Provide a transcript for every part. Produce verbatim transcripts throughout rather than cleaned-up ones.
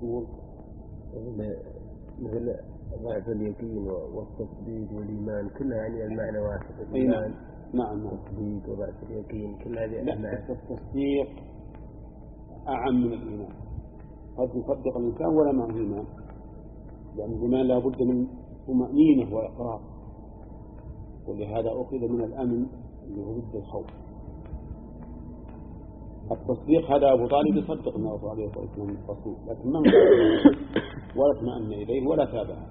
الأصول مثل ضعف اليقين والتصديق والإيمان كلها يعني المعنى واحد. الإيمان نعم التصديق وضعف اليقين كل هذه المعنى. التصديق أعم من الإيمان. قد يصدق الإنسان ولا معه إيمان، لأن الإيمان لا بد من طمأنينة وإقرار، ولهذا أخذ من الأمن اللي هو ضد الخوف. التصديق هذا أبو طالب يصدق أن الله عليه الصلاة والسلام الرسول، لكن ما ولا اطمأن إليه ولا تابعه.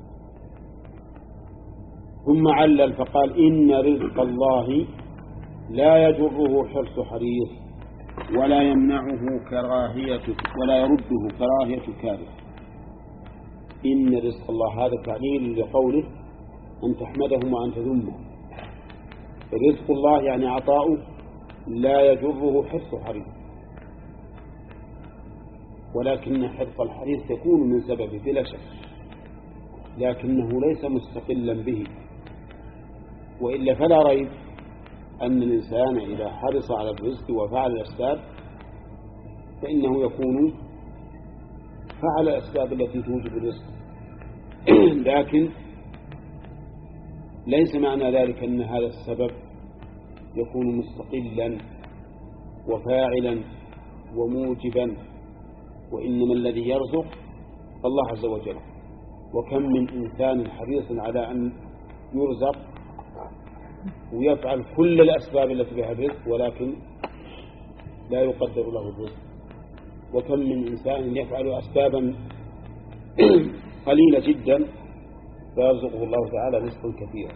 ثم علل فقال إن رزق الله لا يجره حرص حريص ولا يمنعه كراهية ولا يرده كراهية كاره. إن رزق الله هذا تعليل لقوله أن تحمده وأن تذمه. رزق الله يعني عطاؤه لا يجره حرص حريص، ولكن حرص الحريص يكون من سببه بلا شك، لكنه ليس مستقلا به. وإلا فلا ريب أن الإنسان إذا حرص على الرزق وفعل الأسباب فإنه يكون فعل الأسباب التي توجب الرزق. لكن ليس معنى ذلك أن هذا السبب يكون مستقلا وفاعلا وموجبا، وإنما الذي يرزق الله عز وجل. وكم من إنسان حريص على أن يرزق ويفعل كل الأسباب التي بها الرزق ولكن لا يقدر له الرزق. وكم من إنسان يفعل أسبابا قليلة جدا فيرزقه الله تعالى رزقا كثيرا.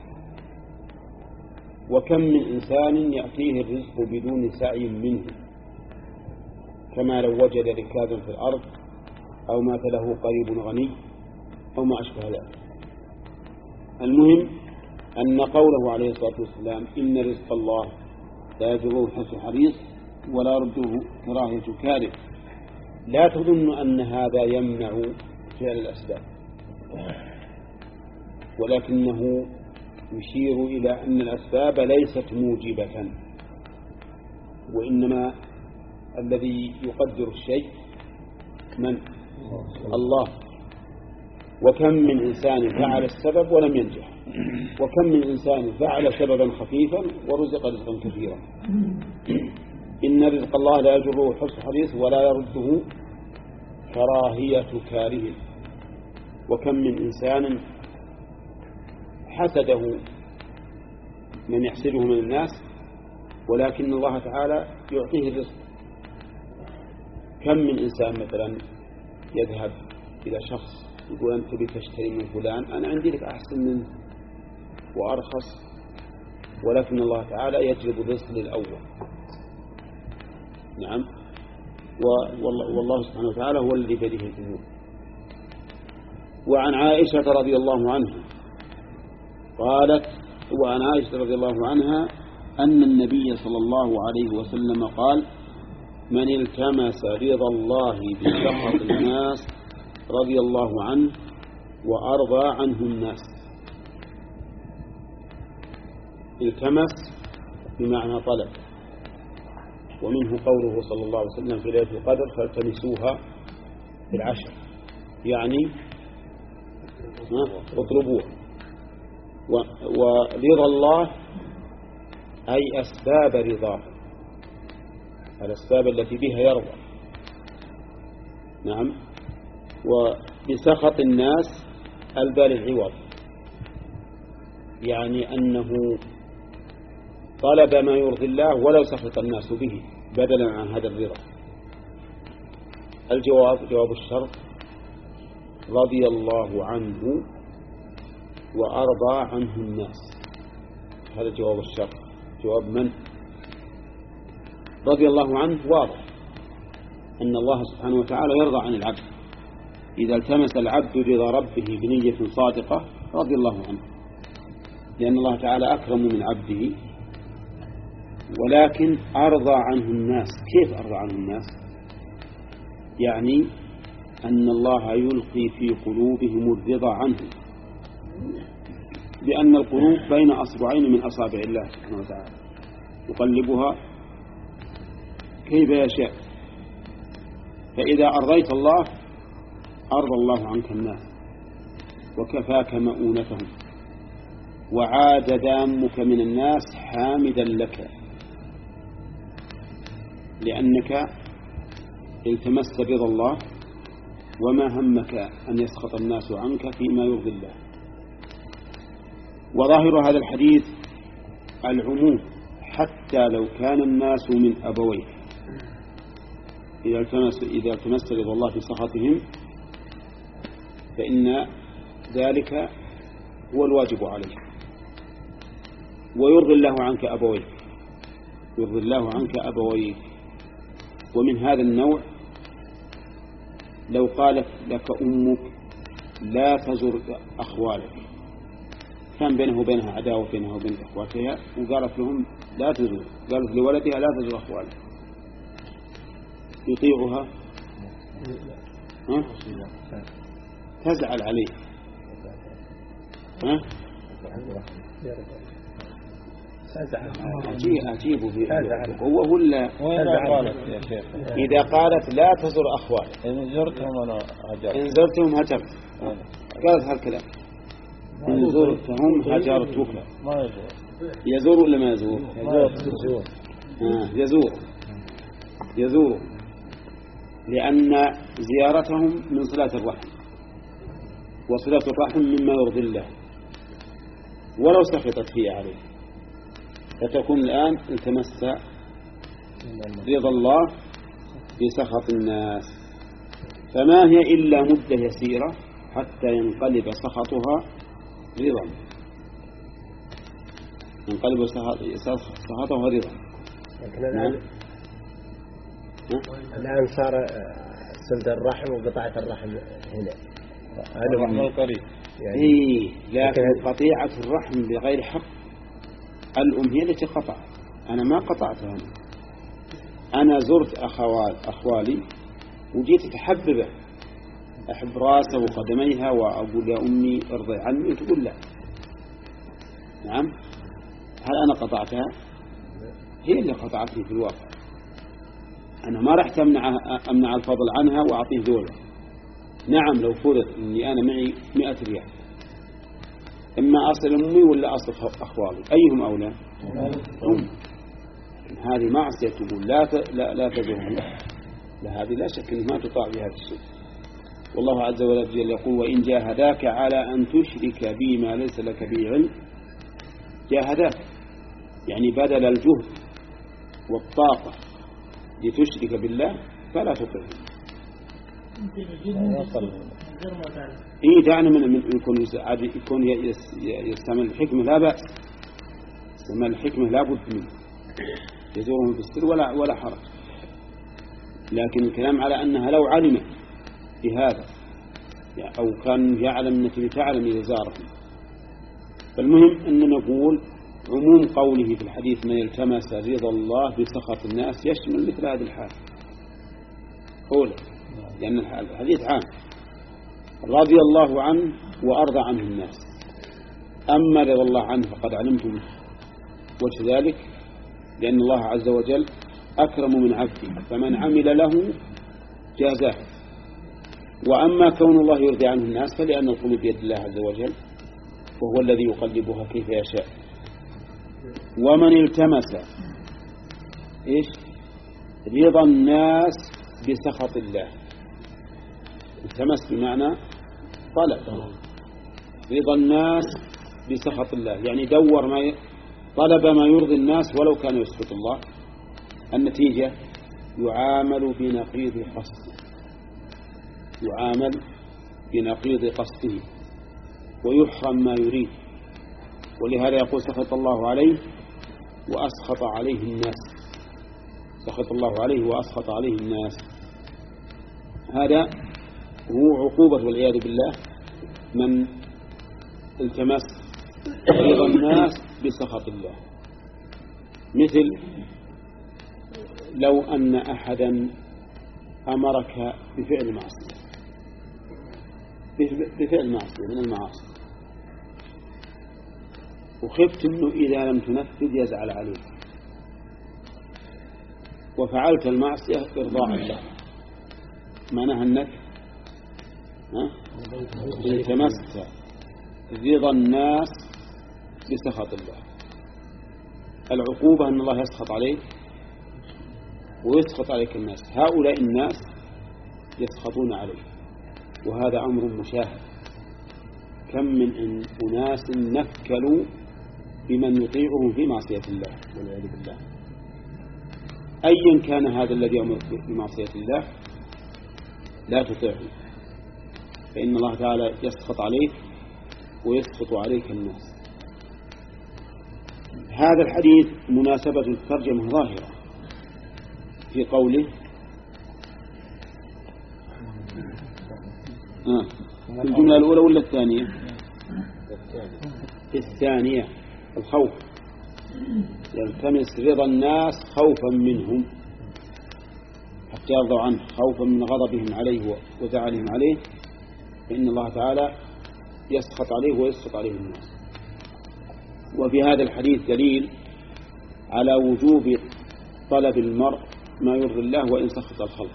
وكم من إنسان يأتيه الرزق بدون سعي منه، كما لو وجد ركازا في الأرض أو مات له قريب غني أو ما أشبه ذلك. المهم أن قوله عليه الصلاة والسلام إن رزق الله لا يجره حرص حريص ولا يرده كراهية كاره، لا تظن أن هذا يمنع فعل الأسباب، ولكنه يشير إلى أن الأسباب ليست موجبة، وإنما الذي يقدر الشيء من؟ الله. وكم من إنسان فعل السبب ولم ينجح، وكم من إنسان فعل سببا خفيفا ورزق رزقا كثيرا. إن رزق الله لا يجره حرص حريص ولا يرده كراهية كاره. وكم من إنسان حسده من يحسده من الناس ولكن الله تعالى يعطيه الرزق. كم من إنسان مثلا يذهب إلى شخص يقول أنت بتشتري من فلان، أنا عندي لك أحسن منه وأرخص، ولكن الله تعالى يجلب الرزق للأول. نعم. والله سبحانه وتعالى هو الذي بيده الأمور. وعن عائشة رضي الله عنها قالت وعن عائشة رضي الله عنها أن النبي صلى الله عليه وسلم قال من التمس رضا الله بسخط الناس رضي الله عنه وأرضى عنه الناس. التمس بمعنى طلب، ومنه قوله صلى الله عليه وسلم في ليلة القدر فالتمسوها في العشر، يعني اطلبوها. ورضا الله أي أسباب رضاه، الأسباب التي بها يرضى. نعم. وبسخط الناس البال العوض، يعني أنه طلب ما يرضي الله ولو سخط الناس به بدلا عن هذا الرضا. الجواب جواب الشرط رضي الله عنه وأرضى عنه الناس. هذا جواب الشرط. جواب من؟ رضي الله عنه واضح أن الله سبحانه وتعالى يرضى عن العبد. إذا التمس العبد رضا ربه بنية صادقة رضي الله عنه، لأن الله تعالى أكرم من عبده. ولكن أرضى عنه الناس. كيف أرضى عنه الناس؟ يعني أن الله يلقي في قلوبهم الرضا عنه، لأن القلوب بين أصبعين من أصابع الله سبحانه وتعالى يقلبها كيف يشاء. فإذا أرضيت الله أرضى الله عنك الناس وكفاك مؤونتهم، وعاد دامك من الناس حامدا لك، لأنك التمست رضا الله وما همك أن يسخط الناس عنك فيما يرضي الله. وظاهر هذا الحديث العموم حتى لو كان الناس من أبويك، إذا التمس إذا التمست رضا الله في سخطهم فإن ذلك هو الواجب عليك. ويرضي الله عنك أبويك، يرضي الله عنك أبويك. ومن هذا النوع لو قالت لك أمك لا تزر أخوالك، كان بينه وبينها عداوة بينها وبين أخواتها، وقالت لهم لا تزور، قالت لولدها لا تزور أخوالك، يطيعها؟ ها؟ تزعل عليه. ها؟ عجيب عجيب هو ولا إذا قالت لا تزر أخوالك إن زرتهم أنا هجرت، إن زرتهم هجرت، قالت هالكلام إن زرتهم هجرتك. ما يزور، يزور ولا ما يزور؟ يزور آه يزور يزور لأن زيارتهم من صلة الرحم، وصلة الرحم مما يرضي الله، ولو سخطت هي عليه فتكون الآن التمس رضا الله بسخط الناس. فما هي إلا مدة يسيرة حتى ينقلب سخطها رضا، ينقلب سخطها رضا. لكن الآن الآن صار سلد الرحم وقطعة الرحم هنا، هذا الرحم القريب يعني. إيه، لكن قطيعة الرحم بغير حق الأم هي التي قطع، أنا ما قطعتها. أنا أنا زرت أخوال أخوالي وجيت أتحببه، أحب راسه وقدميها وأقول يا أمي ارضي عني، وتقول لا. نعم، هل أنا قطعتها؟ هي اللي قطعتني في الواقع. أنا ما رحت أمنع أمنع الفضل عنها وأعطيه دولة. نعم، لو فرض إني أنا معي مئة ريال، إما أصل أمي ولا أصل أخوالي، أيهم أولى؟ أم. هذه معصية، تقول لا لا لا تزورهم، لا، هذه لا شك أنها ما تطاع بهذا الشيء. والله عز وجل يقول وإن جاهداك على أن تشرك بي ما ليس لك به علم، جاهداك يعني بدل الجهد والطاقة لتشرك بالله فلا تطعه. إيه، دعنا من يكون يكون يستعمل الحكمة لا بأس، يستعمل الحكمة لا بد منه، يزورهم بالسر ولا ولا حرج. لكن الكلام على أنها لو علمت بهذا أو كان يعلم أنك تعلم إذا زارهم. فالمهم أن نقول عموم قوله في الحديث من التمس رضا الله بسخط الناس يشمل مثل هذه الحال أولا، لأن الحديث عام، رضي الله عنه وأرضى عنه الناس. أما رضا الله عنه فقد علمتم وجه ذلك، لأن الله عز وجل أكرم من عبده، فمن عمل له جازاه. وأما كون الله يرضي عنه الناس فلأن القلوب بيد الله عز وجل، وهو الذي يقلبها كيف يشاء. ومن التمس إيش رضا الناس بسخط الله، التمس بمعنى طلب رضا الناس بسخط الله، يعني دور ما ي... طلب ما يرضي الناس ولو كان يسخط الله. النتيجة يعامل بنقيض قصده، يعامل بنقيض قصده ويحرم ما يريد. ولهذا يقول سخط الله عليه وأسخط عليه الناس، سخط الله عليه وأسخط عليه الناس. هذا هو عقوبة والعياذ بالله من التمس رضا الناس بسخط الله. مثل لو أن أحدا أمرك بفعل معصية، بفعل معصية من المعاصي، وخفت أنه إذا لم تنفذ يزعل عليك، وفعلت المعصية إرضاء الله، معناها أنك التمست رضا الناس بسخط الله. العقوبة أن الله يسخط عليك ويسخط عليك الناس، هؤلاء الناس يسخطون عليك، وهذا أمر مشاهد. كم من أناس نكلوا بمن يطيعهم في معصية الله والعياذ بالله. أيا كان هذا الذي يأمر بمعصية الله لا تطيعه، فإن الله تعالى يسخط عليك ويسخط عليك الناس. هذا الحديث مناسبة الترجمة ظاهرة في قوله آه. في الجملة الأولى ولا الثانية؟ الثانية، الخوف، يلتمس رضا الناس خوفا منهم حتى يرضوا عنه، خوفا من غضبهم عليه وزعلهم عليه، فإن الله تعالى يسخط عليه ويسخط عليه الناس. وفي هذا الحديث دليل على وجوب طلب المرء ما يرضي الله وإن سخط الخلق،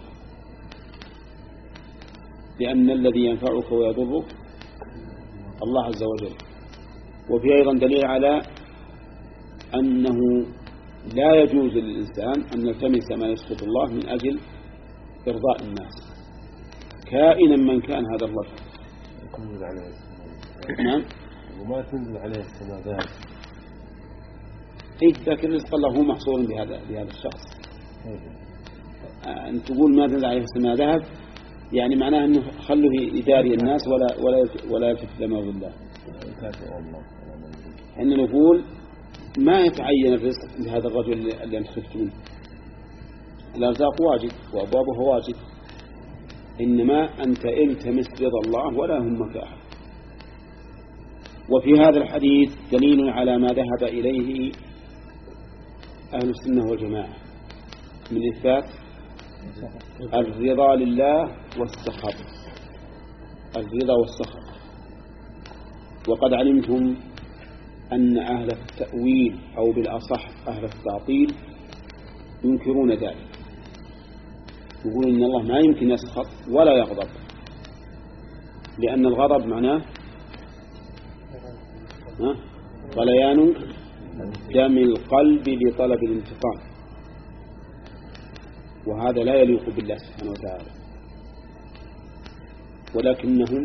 لأن الذي ينفعك ويضرك الله عز وجل. وفي أيضا دليل على أنه لا يجوز للإنسان أن يلتمس ما يسخط الله من أجل إرضاء الناس، كائنا من كان هذا الرجل. تنزل عليه السماء. نعم. وما تنزل عليه السماء ذهب. إيه، لكن رزق الله هو محصور بهذا بهذا الشخص. أن تقول ما تنزل عليه السماء ذهب يعني معناه أنه خلوه يداري الناس ولا ولا ولا يلتفت لما يرضي الله. إحنا نقول ما يتعين الرزق لهذا الرجل اللي أنت خفت منه. الأرزاق واجب وأبوابها واجب، إنما أنت التمس رضا الله ولا همك أحد. وفي هذا الحديث دليل على ما ذهب إليه أهل السنة والجماعة من إثبات الرضا لله والسخط، الرضا والسخط. وقد علمتم أن أهل التأويل أو بالأصح أهل التعطيل ينكرون ذلك، يقولون إن الله ما يمكن يسخط ولا يغضب، لأن الغضب معناه غليان دم القلب لطلب الانتقام، وهذا لا يليق بالله سبحانه وتعالى. ولكنهم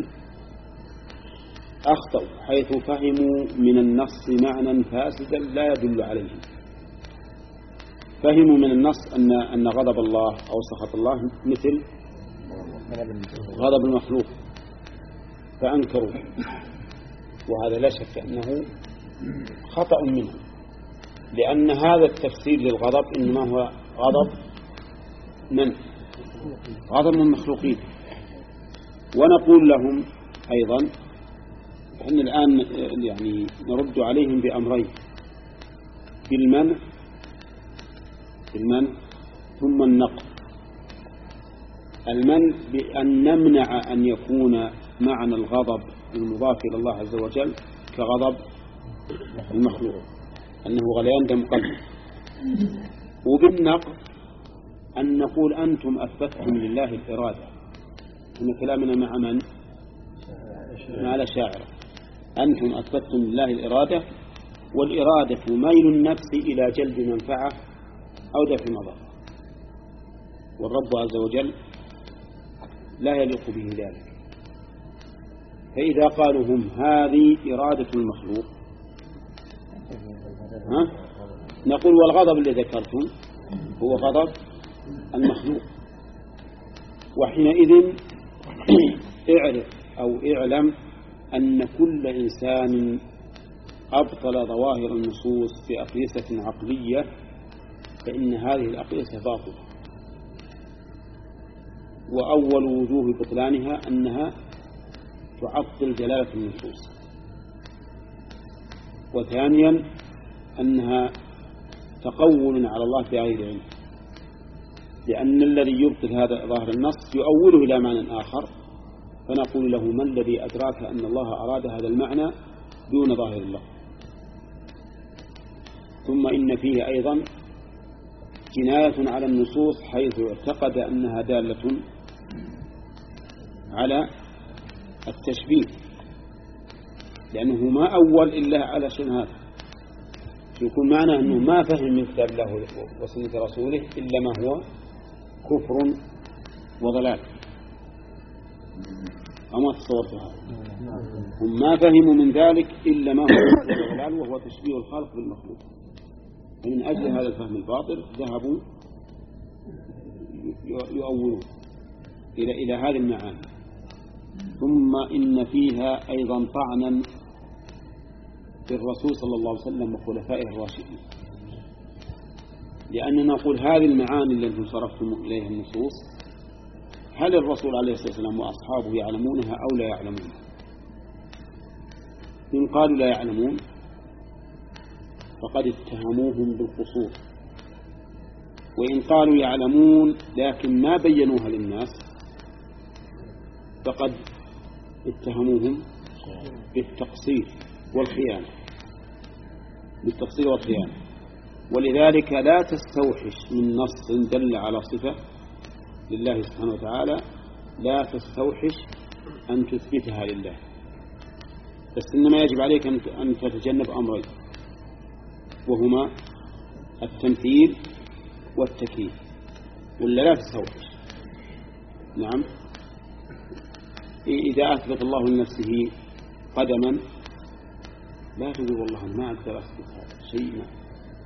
أخطأوا حيث فهموا من النص معنى فاسدا لا يدل عليه. فهموا من النص أن أن غضب الله أو سخط الله مثل غضب المخلوق فأنكروا، وهذا لا شك أنه خطأ منه، لأن هذا التفسير للغضب إنما هو غضب من؟ غضب من المخلوقين. ونقول لهم أيضا إحنا الآن يعني نرد عليهم بأمرين: بالمنع بالمنع ثم النقد. المنع بأن نمنع أن يكون معنى الغضب المضاف إلى الله عز وجل كغضب المخلوق، أنه غليان دم قلب. وبالنقد أن نقول أنتم أثبتم لله الإرادة، إن كلامنا مع من؟ مع الأشاعرة. أنتم أثبتم لله الإرادة، والإرادة ميل النفس إلى جلب منفعة أو دفع مضرة، والرب عز وجل لا يليق به ذلك. فإذا قالوا هم هذه إرادة المخلوق، ها؟ نقول والغضب الذي ذكرتم هو غضب المخلوق. وحينئذ اعرف أو اعلم أن كل إنسان أبطل ظواهر النصوص بأقيسة عقلية فإن هذه الأقيسة باطلة. وأول وجوه بطلانها أنها تعطل جلالة النصوص، وثانيا أنها تقول على الله بغير علم، لأن الذي يبطل هذا ظاهر النص يؤوله إلى معنى آخر، فنقول له: ما الذي أدراك أن الله أراد هذا المعنى دون ظاهر الله؟ ثم إن فيه أيضا جناية على النصوص حيث اعتقد أنها دالة على التشبيه، لأنه ما أول إلا على شيء هذا، يكون معنى أنه ما فهم من كتاب الله وسنة رسوله إلا ما هو كفر وضلال. أما تصورتها هم ما فهموا من ذلك إلا ما هو كفر وضلال، وهو تشبيه الخلق بالمخلوق. ومن أجل هذا الفهم الباطل ذهبوا يؤولون إلى إلى هذه المعاني. ثم إن فيها أيضا طعنا بالرسول صلى الله عليه وسلم وخلفائه الراشدين، لأننا نقول هذه المعاني التي صرفتم إليها النصوص هل الرسول عليه الصلاة والسلام وأصحابه يعلمونها أو لا يعلمونها؟ إن قالوا لا يعلمون فقد اتهموهم بالقصور، وإن قالوا يعلمون لكن ما بينوها للناس فقد اتهموهم بالتقصير والخيانة بالتقصير والخيانة. ولذلك لا تستوحش من نص دل على صفة لله سبحانه وتعالى، لا تستوحش أن تثبتها لله، بس إنما يجب عليك أن تتجنب أمرين، وهما التمثيل والتكييف، ولا لا تستوحش. نعم، إذا أثبت الله لنفسه قدما لا تقول والله ما أقدر أثبت هذا شيء ما.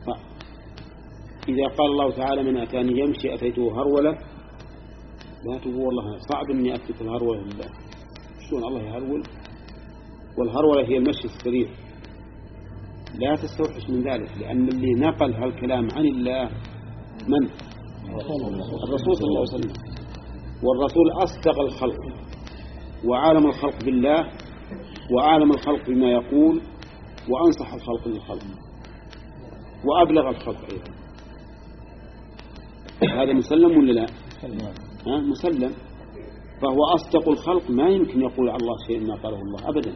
إذا قال الله تعالى من أتاني يمشي أتيته هرولة لا تقول والله صعب أني أثبت الهرولة لله. شلون الله يهرول؟ والهرولة هي المشي السريع. لا تستوحش من ذلك، لأن اللي نقل هالكلام عن الله من؟ الرسول صلى الله عليه وسلم، والرسول أصدق الخلق وعالم الخلق بالله وعالم الخلق بما يقول وأنصح الخلق للخلق وأبلغ الخلق أيضا. هذا مسلم ولا لا؟ ها مسلم. فهو أصدق الخلق، ما يمكن يقول على الله شيء ما قاله الله أبدا.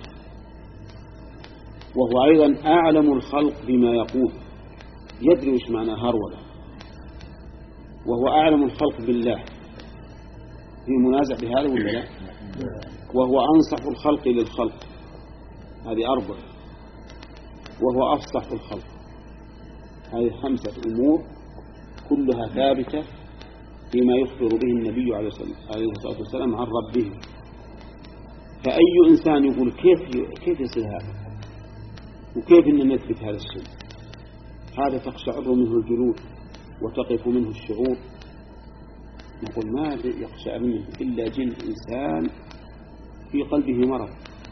وهو أيضا أعلم الخلق بما يقول، يدري وش معنى هرولة. وهو أعلم الخلق بالله، في منازع بهذا ولا لا؟ وهو أنصح الخلق للخلق، هذه أربع. وهو أفصح الخلق، هذه خمسة أمور كلها ثابتة فيما يخبر به النبي عليه الصلاة والسلام عن ربه. فأي إنسان يقول كيف كيف يصير هذا وكيف إن نثبت هذا الشيء، هذا تقشعر منه الجلود وتقف منه الشعور. نقول ما يقشعر منه إلا جن إنسان في قلبه مرض.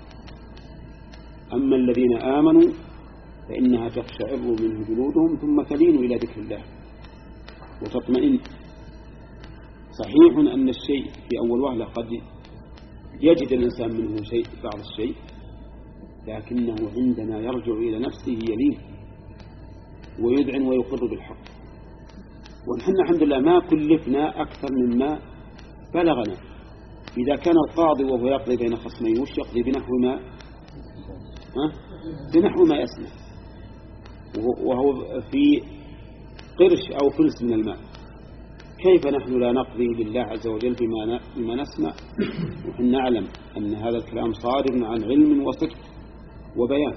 أما الذين آمنوا فإنها تقشعر منه جلودهم ثم تلين إلى ذكر الله وتطمئن. صحيح أن الشيء في أول وهلة قد يجد الإنسان منه شيء بعض الشيء، لكنه عندما يرجع إلى نفسه يلين ويذعن ويقر بالحق. ونحن الحمد لله ما كلفنا أكثر مما بلغنا. إذا كان القاضي وهو يقضي بين خصمين وش يقضي بنحو ما ها؟ بنحو ما يسمع، وهو في قرش أو فلس من الماء. كيف نحن لا نقضي لله عز وجل بما, بما نسمع ونحن نعلم أن هذا الكلام صادر عن علم وصدق وبيان.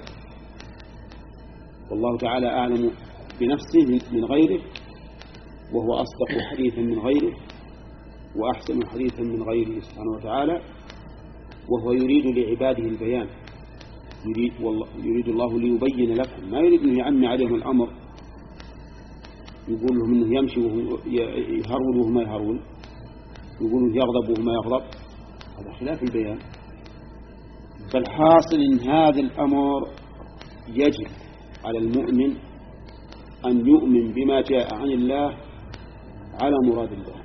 والله تعالى أعلم بنفسه من غيره، وهو أصدق حديثا من غيره وأحسن حديثا من غيره سبحانه وتعالى. وهو يريد لعباده البيان، يريد, والله يريد الله ليبين لكم، ما يريد أن يعمي عليهم الأمر يقول لهم أنه يمشي وهو يهرول وهو ما يهرول، يقول يغضب وهو ما يغضب، هذا خلاف البيان. فالحاصل إن هذا الأمر يجب على المؤمن أن يؤمن بما جاء عن الله على مراد الله،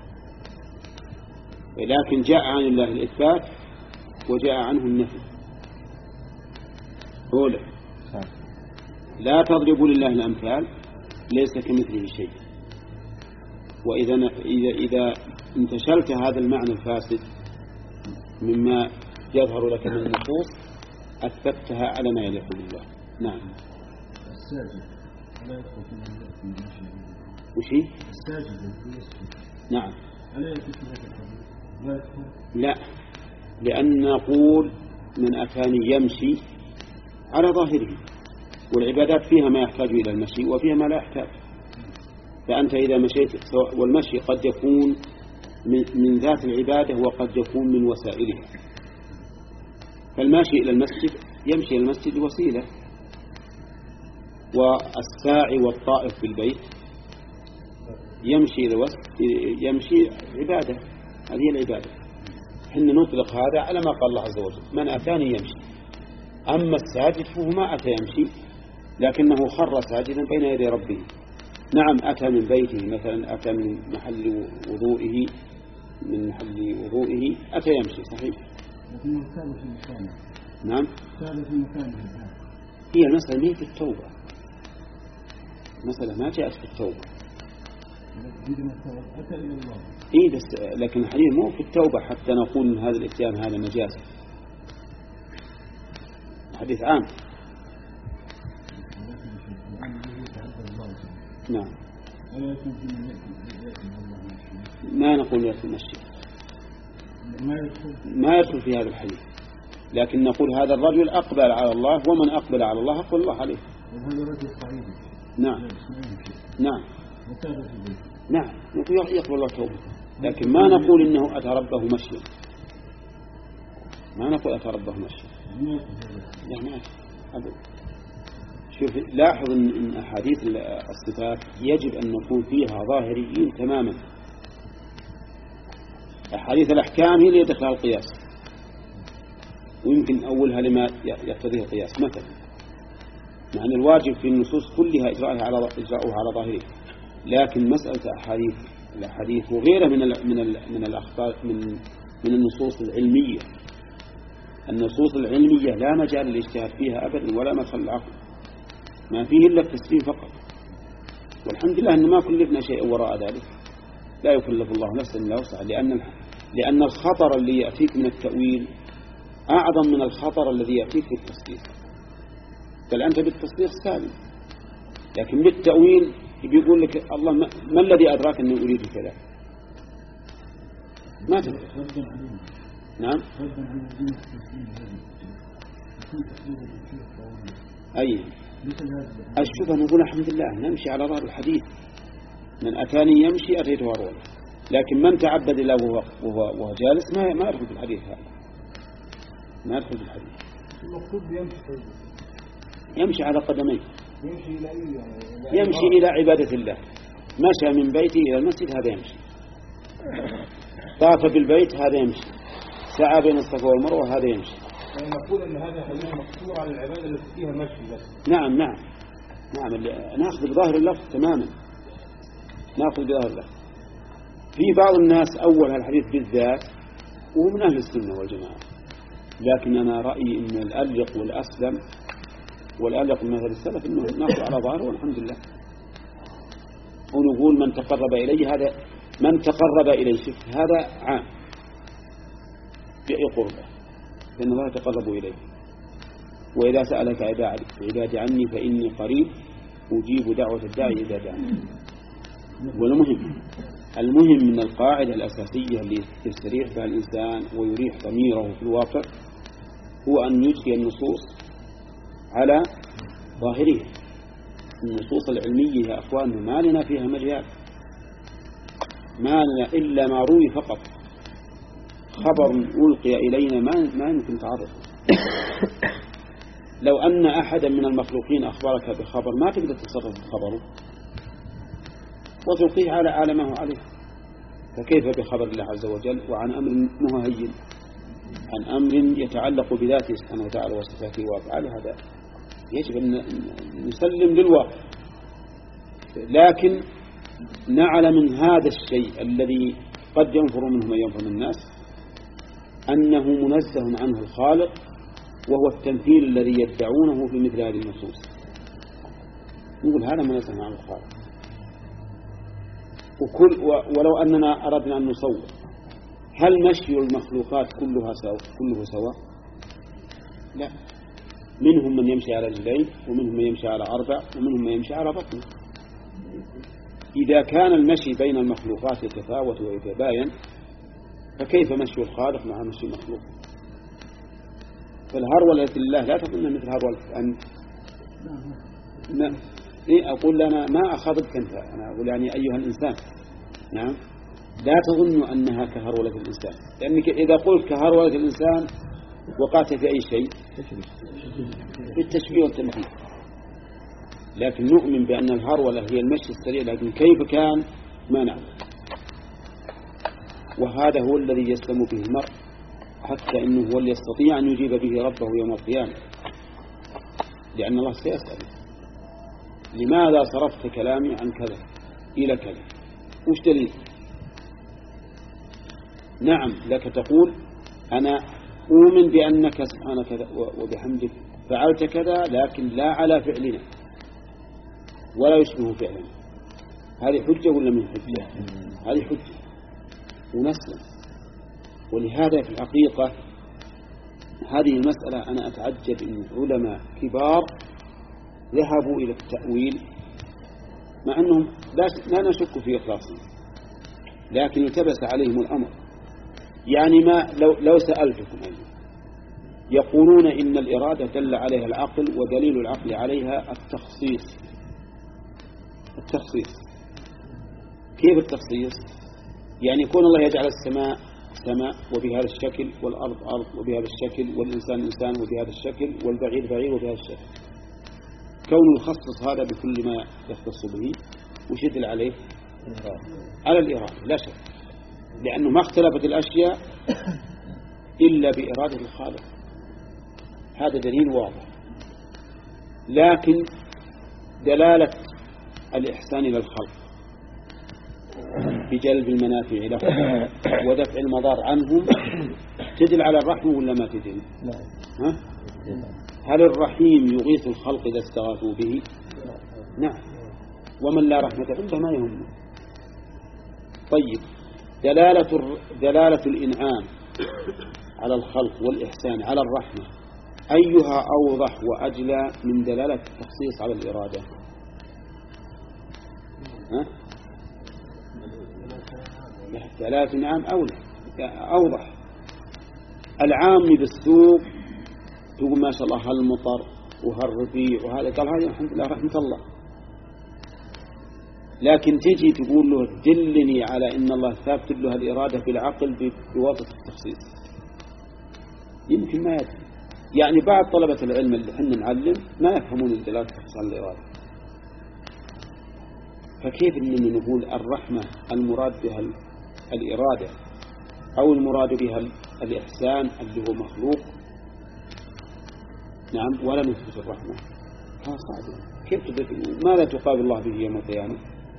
لكن جاء عن الله الإثبات وجاء عنه النفي. أولا لا تضربوا لله الأمثال، ليس كمثله شيء. وإذا إذا إذا انتشلت هذا المعنى الفاسد مما يظهر لك من النصوص أثبتها على ما يليق بالله. نعم. الساجد لا يدخل في المشي. وشي؟ الساجد نعم. ألا يدخل في هذا الحديث؟ لا يدخل. لا، لأن نقول من أتاني يمشي على ظاهره، والعبادات فيها ما يحتاج إلى المشي وفيها ما لا يحتاج. فأنت إذا مشيت، والمشي قد يكون من ذات العبادة وقد يكون من وسائلها. فالماشي إلى المسجد يمشي إلى المسجد وسيلة، والساعي والطائف في البيت يمشي إلى الوسط يمشي عبادة، هذه العبادة. حين نطلق هذا على ما قال الله عز وجل من أتاني يمشي. أما الساجد فهو ما أتى يمشي لكنه خر ساجدا بين يدي ربه. نعم أتى من بيته مثلا، أتى من محل وضوئه من محل وضوئه أتى يمشي صحيح. لكنه ثابت في مكانه. نعم ثابت في مكانه. هي المسألة ما في التوبة، مسألة ما جاءت في التوبة. أتى إلى الله. إيه بس لكن الحديث مو في التوبة حتى نقول إن هذا الإتيان هذا مجاز. حديث عام. نعم. ما نقول يأتي المسجد، ما يدخل في هذا الحديث، لكن نقول هذا الرجل أقبل على الله، ومن أقبل على الله أقبل الله عليه. وهذا رجل صعيدي. نعم نعم نعم يقبل الله توبة، لكن ما نقول إنه أتى ربه مشيا، ما نقول أتى ربه مشيا. لا ما أبدا. شوف لاحظ إن أحاديث الصفات يجب أن نكون فيها ظاهريين تماما. أحاديث الأحكام هي اللي يدخلها القياس، ويمكن أولها لما يقتضيه القياس مثلا، مع أن الواجب في النصوص كلها إجراءها على إجراءها على ظاهره. لكن مسألة أحاديث الأحاديث وغيرها من ال من ال من الأخطاء من من النصوص العلمية، النصوص العلمية لا مجال للاجتهاد فيها أبدا ولا مدخل العقل، ما فيه إلا التسليم فقط. والحمد لله أن ما كلفنا شيء وراء ذلك، لا يكلف الله نفسا إلا وسعها، لأن لأن الخطر اللي يأتيك من التأويل أعظم من الخطر الذي يأتيك في التصديق. بل أنت بالتصديق سالم، لكن بالتأويل بيقول لك الله ما, ما الذي أدراك أني أريد كذا؟ ما تدري. نعم. أي الشبهة نقول الحمد لله نمشي على ظهر الحديث، من أتاني يمشي أتيته هرولة. لكن من تعبد الله وهو, وهو, وهو جالس ما ما يدخل في الحديث هذا، ما يدخل في الحديث. المقصود يمشي يمشي على قدميه، يمشي إلى يمشي إلى عبادة الله. مشى من بيته إلى المسجد هذا يمشي، طاف بالبيت هذا يمشي، سعى بين الصفا والمروة هذا يمشي. نقول أن هذا حديث مقصور على العبادة التي فيها مشي بس. نعم نعم نعم نأخذ بظاهر اللفظ تماما، نأخذ بظاهر اللفظ. في بعض الناس أول هالحديث بالذات وهو من أهل السنة والجماعة، لكن أنا رأيي أن الألق والأسلم والألق من هذا السلف أنه نأخذ على ظاهره والحمد لله، ونقول من تقرب إليه هذا من تقرب إليه شف هذا عام بأي قربة، لأن الله تقرب إليه. وإذا سألك عبادي عني فإني قريب أجيب دعوة الداعي إذا دعاني. والمهم المهم من القاعدة الأساسية اللي يستريح بها الإنسان ويريح ضميره في الواقع هو أن يجري النصوص على ظاهرها. النصوص العلمية يا أخوان ما لنا فيها مجال، ما لنا إلا ما روي فقط. خبر ألقي إلينا ما ما يمكن تعرض. لو أن أحدا من المخلوقين أخبرك بخبر ما تقدر تتصرف بخبره وتلقيه على على ما هو عليه، فكيف بخبر الله عز وجل وعن أمر مهين، عن أمر يتعلق بذاته سبحانه وتعالى وصفاته وأفعاله؟ هذا يجب أن نسلم للواقع. لكن نعلم من هذا الشيء الذي قد ينفر منه من ينفر من الناس أنه منزه عنه الخالق، وهو التمثيل الذي يدعونه في مثل هذه النصوص. نقول هذا منزه عن الخالق. وكل ولو أننا أردنا أن نصور هل مشي المخلوقات كلها سوا كله سواء؟ لا، منهم من يمشي على رجلين، ومنهم من يمشي على أربع، ومنهم من يمشي على بطن. إذا كان المشي بين المخلوقات يتفاوت ويتباين، فكيف مشي الخالق مع مشي المخلوق؟ فالهرولة لله لا تظن مثل هرولة أن ما إيه أقول أنا ما أخاطبك أنت، أنا أقول يعني أيها الإنسان. نعم، لا تظن أنها كهرولة الإنسان، لأنك إذا قلت كهرولة الإنسان وقعت في أي شيء في التشبيه والتمثيل. لكن نؤمن بأن الهرولة هي المشي السريع، لكن كيف كان ما نعلم. وهذا هو الذي يسلم به المرء، حتى إنه هو اللي يستطيع أن يجيب به ربه يوم القيامة، لأن الله سيسأل لماذا صرفت كلامي عن كذا إلى كذا، وش دليل؟ نعم، لك تقول أنا أؤمن بأنك سبحانك وبحمدك فعلت كذا، لكن لا على فعلنا ولا يشبه فعلنا. هذه حجة ولا من حجة؟ هذه حجة ونسلم. ولهذا في الحقيقة هذه المسألة أنا أتعجب أن علماء كبار ذهبوا إلى التأويل، مع أنهم لا نشك في إخلاصهم، لكن التبس عليهم الأمر. يعني ما لو, لو سألتكم أيضا يقولون إن الإرادة دل عليها العقل، ودليل العقل عليها التخصيص. التخصيص كيف التخصيص؟ يعني يكون الله يجعل السماء سماء وبهذا الشكل، والأرض أرض وبهذا الشكل، والإنسان إنسان وبهذا الشكل، والبعير بعير وبهذا الشكل. كونه يخصص هذا بكل ما يختص به ويدل عليه على الإرادة لا شك، لأنه ما اختلفت الأشياء إلا بإرادة الخالق، هذا دليل واضح. لكن دلالة الإحسان إلى الخلق بجلب المنافع لهم ودفع المضار عنهم تدل على الرحمة ولا ما تدل؟ ها؟ هل الرحيم يغيث الخلق إذا استغاثوا به؟ نعم. ومن لا رحمة عنده ما يهمه. طيب، دلالة دلالة الإنعام على الخلق والإحسان على الرحمة أيها أوضح وأجلى من دلالة التخصيص على الإرادة؟ ها؟ دلالة الإنعام أولى أوضح. العام بالسوق تقول ما شاء الله هالمطر وهالربيع وهذا، قال هذه الحمد لله رحمة الله. لكن تجي تقول له دلني على إن الله ثابت له الإرادة بالعقل بواسطة التخصيص، يمكن ما يدري. يعني بعض طلبة العلم اللي حنا نعلم ما يفهمون الدلالة التخصيص على الإرادة. فكيف إننا نقول الرحمة المراد بها الإرادة أو المراد بها الإحسان اللي هو مخلوق؟ نعم، ولا نثبت الرحمة. هذا صعب. كيف تثبت؟ ماذا تقابل الله به يوم القيامة؟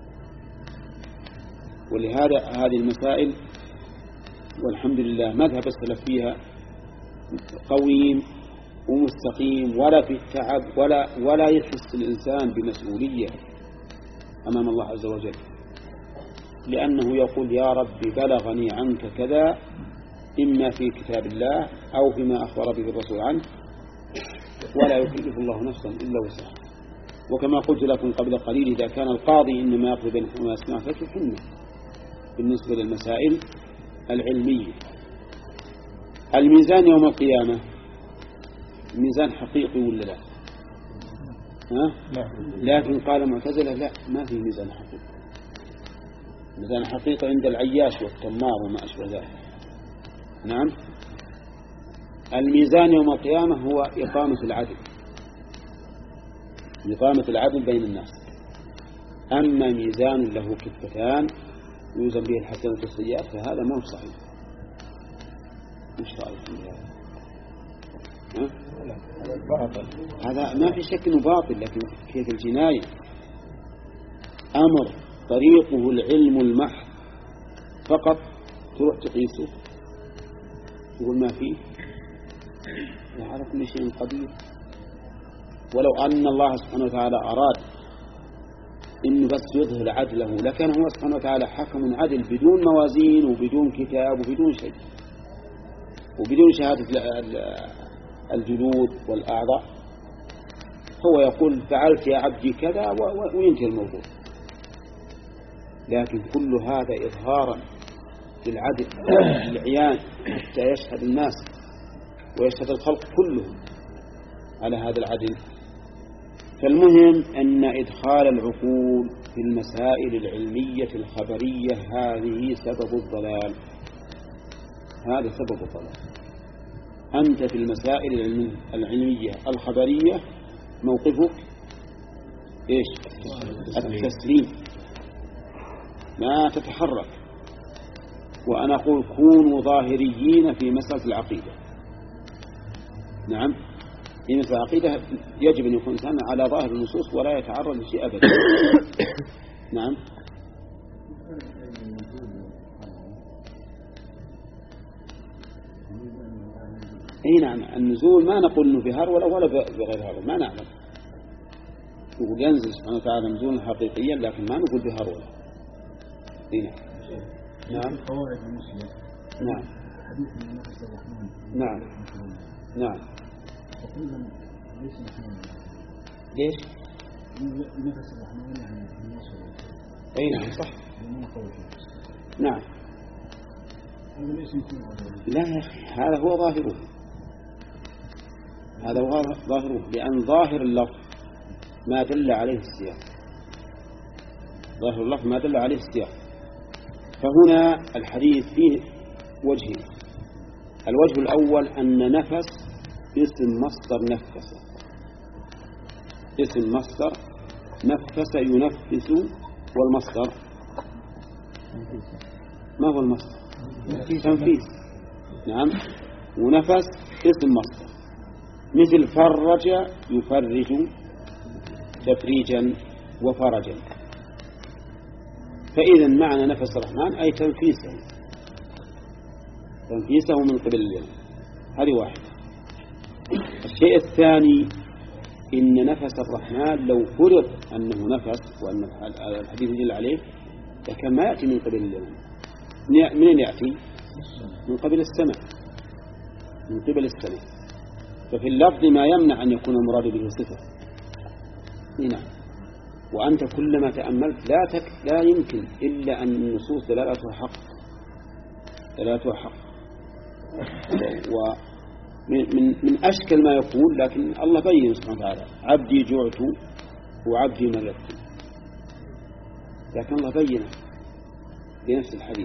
ولهذا هذه المسائل والحمد لله مذهب السلف فيها قويم ومستقيم، ولا في التعب ولا ولا يحس الإنسان بمسؤولية أمام الله عز وجل، لأنه يقول يا ربي بلغني عنك كذا، إما في كتاب الله أو فيما أخبر به الرسول عنه، ولا يكلف الله نفسا إلا وسعها. وكما قلت لكم قبل قليل إذا كان القاضي إنما يقضي بين ما أسمع فكفنا بالنسبة للمسائل العلمية. الميزان يوم القيامة ميزان حقيقي ولا لا؟ ها؟ لكن قال معتزلة لا، ما في ميزان حقيقي. ميزان حقيقي عند العياش والتمار وما أشبه ذلك. نعم، الميزان يوم القيامة هو إقامة العدل، إقامة العدل بين الناس. أما ميزان له كفتان يوزن به الحسنات والسيئات فهذا ما هو صحيح. مش رأيك في هذا؟ هذا ما في شك انه باطل، لكن كيف الجناية أمر طريقه العلم المحض فقط تروح تقيسه تقول ما فيه، على كل شيء قدير. ولو أن الله سبحانه وتعالى أراد إنه بس يظهر عدله لكان هو سبحانه وتعالى حكم عدل بدون موازين وبدون كتاب وبدون شيء وبدون شهادة الجلود والأعضاء. هو يقول فعلت يا عبدي كذا وينتهي الموضوع. لكن كل هذا إظهارا للعدل العيان حتى يشهد الناس ويشتد الخلق كلهم على هذا العدل. فالمهم أن إدخال العقول في المسائل العلمية الخبرية هذه سبب الضلال، هذا سبب الضلال. أنت في المسائل العلمية الخبرية موقفك إيش؟ التسليم، ما تتحرك. وأنا أقول كونوا ظاهريين في مسألة العقيدة. نعم، في مسألة العقيدة يجب أن يكون الإنسان على ظاهر النصوص ولا يتعرض لشيء أبدا. نعم. اي نعم، النزول ما نقول انه بهار ولا ولا بغير هار، ما نعلم. نقول ينزل سبحانه وتعالى نزولا حقيقيا، لكن ما نقول بهار ولا. اي نعم. نعم. قواعد المسلم. نعم. حديث من نفس الرحمن. نعم. نعم. تقريبا ليس مسلم. ليش؟ نفس الرحمن يعني الناس. اي نعم صح. نعم. لا يا أخي، هذا هو ظاهره، هذا هو ظاهره، لأن ظاهر اللفظ ما دل عليه السياق، ظاهر اللفظ ما دل عليه السياق. فهنا الحديث فيه وجهين. الوجه الأول أن نفس اسم مصدر نفس، اسم مصدر نفس ينفس، والمصدر ما هو المصدر؟ تنفيذ. نعم. ونفس اسم مصدر، مثل فرج يفرج تفريجا وفرجا. فإذا معنى نفس الرحمن أي تنفيسه، تنفيسه من قبل الله. هذه واحدة. الشيء الثاني إن نفس الرحمن لو فرض أنه نفس وأن الحديث يدل عليه لكن ما يأتي من قبل الله. منين يأتي؟ من قبل السماء، من قبل السماء. ففي اللفظ ما يمنع أن يكون المراد به صفة. نعم. وأنت كلما تأملت لا تك لا يمكن إلا أن النصوص دلالتها حق، دلالتها حق. ومن من, من أشكل ما يقول، لكن الله بين سبحانه وتعالى عبدي جعت وعبدي ملكت، لكن الله بينه بنفس الحديث.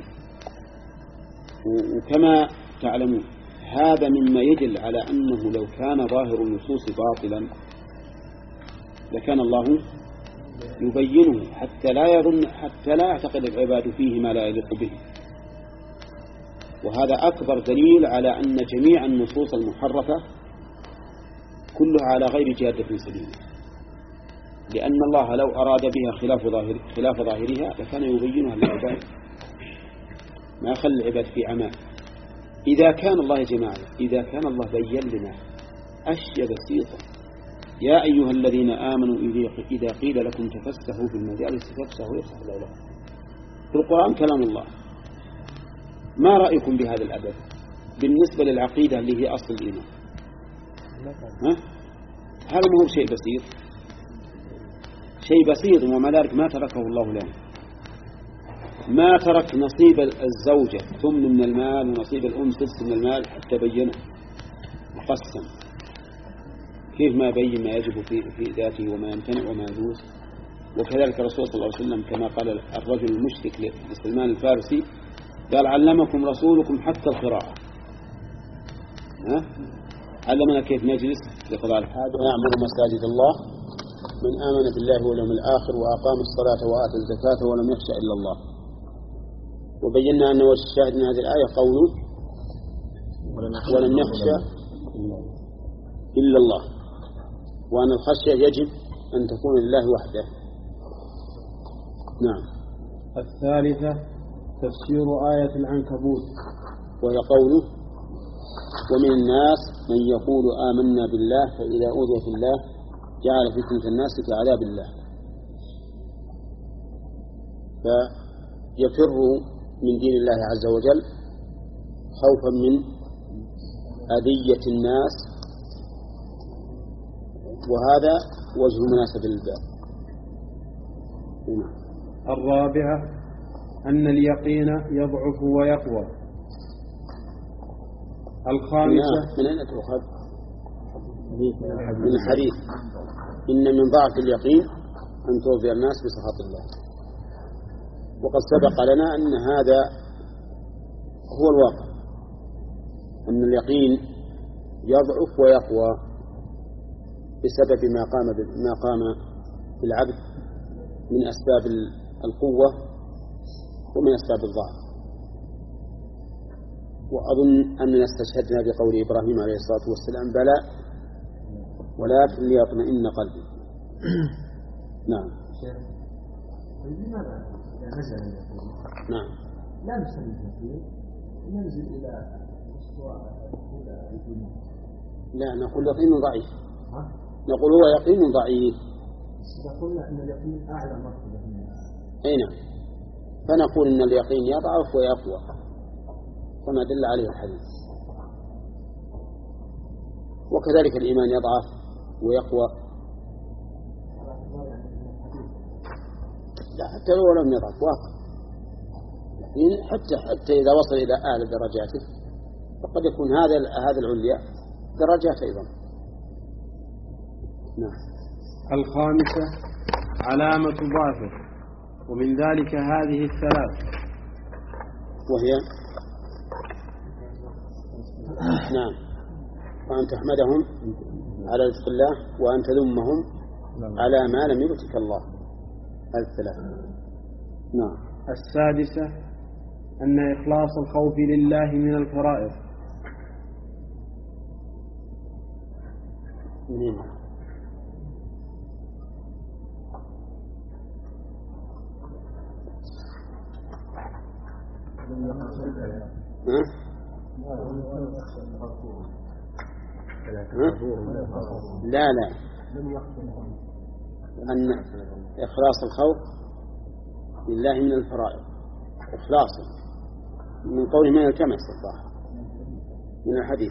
وكما تعلمون هذا مما يدل على أنه لو كان ظاهر النصوص باطلا لكان الله يبينه حتى لا يظن حتى لا يعتقد العباد فيه ما لا يليق به. وهذا أكبر دليل على أن جميع النصوص المحرفة كلها على غير جادة سليمة، لأن الله لو أراد بها خلاف ظاهر خلاف ظاهرها لكان يبينها للعباد، ما خلى العباد في عمى. إذا كان الله يا جماعة إذا كان الله بين لنا أشياء بسيطة، يا أيها الذين آمنوا إذا قيل لكم تفسحوا في المجالس فافسحوا يفسح الله لكم. في القرآن كلام الله. ما رأيكم بهذا الأدب بالنسبة للعقيدة اللي هي أصل الإيمان؟ ها؟ هذا ما هو شيء بسيط، شيء بسيط ومع ذلك ما تركه الله لنا. ما ترك نصيب الزوجة ثمن من المال ونصيب الأم سدس من المال حتى بينه وقسم كيف ما يبين ما يجب في, في ذاته وما يمتنع وما يجوز. وكذلك الرسول صلى الله عليه وسلم كما قال الرجل المشرك لسلمان الفارسي قال علمكم رسولكم حتى القراءة. ها؟ علمنا كيف نجلس لقضاء الحاجة ونعمل مساجد الله من آمن بالله واليوم الآخر وأقام الصلاة وآتى الزكاة ولم يخشى إلا الله. وبينا أن الشاهد من هذه الآية قوله ولم يخشى إلا الله، وأن الخشية يجب أن تكون لله وحده. نعم. الثالثة تفسير آية العنكبوت، وهي قوله ومن الناس من يقول آمنا بالله فإذا أوذي في الله جعل فتنة الناس كعذاب الله. فيفر من دين الله عز وجل خوفا من أذية الناس، وهذا وجه مناسب للباب. الرابعة أن اليقين يضعف ويقوى. الخامسة من أين تؤخذ؟ من الحديث إن من ضعف اليقين أن ترضي الناس بسخط الله. وقد سبق لنا أن هذا هو الواقع، أن اليقين يضعف ويقوى بسبب ما قام ما قام بالعبد من أسباب القوة ومن أسباب الضعف. وأظن أننا استشهدنا بقول إبراهيم عليه الصلاة والسلام بلى ولكن ليطمئن قلبي. نعم. لماذا نزل اليقين؟ نعم. لا نسمي اليقين ننزل إلى مستوى الجنون. لا نقول يقين ضعيف. نقول هو يقين ضعيف. إذا قلنا أن اليقين أعلى مرتبة من أي نعم. فنقول أن اليقين يضعف ويقوى كما دل عليه الحديث. وكذلك الإيمان يضعف ويقوى. لا حتى لو لم يضعف واقع، يعني حتى حتى إذا وصل إلى أعلى درجاته فقد يكون هذا هذا العليا درجات أيضا. نعم. الخامسة علامة ضعفه، ومن ذلك هذه الثلاث، وهي نعم وأن تحمدهم على رزق الله وأن تذمهم على ما لم يؤتك الله. الثلاث. نعم. السادسة أن إخلاص الخوف لله من الفرائض. منين؟ لا لا أن إخلاص الخوف لله من الفرائض إخلاصه من قوله ما يلتمس الظاهر من الحديث.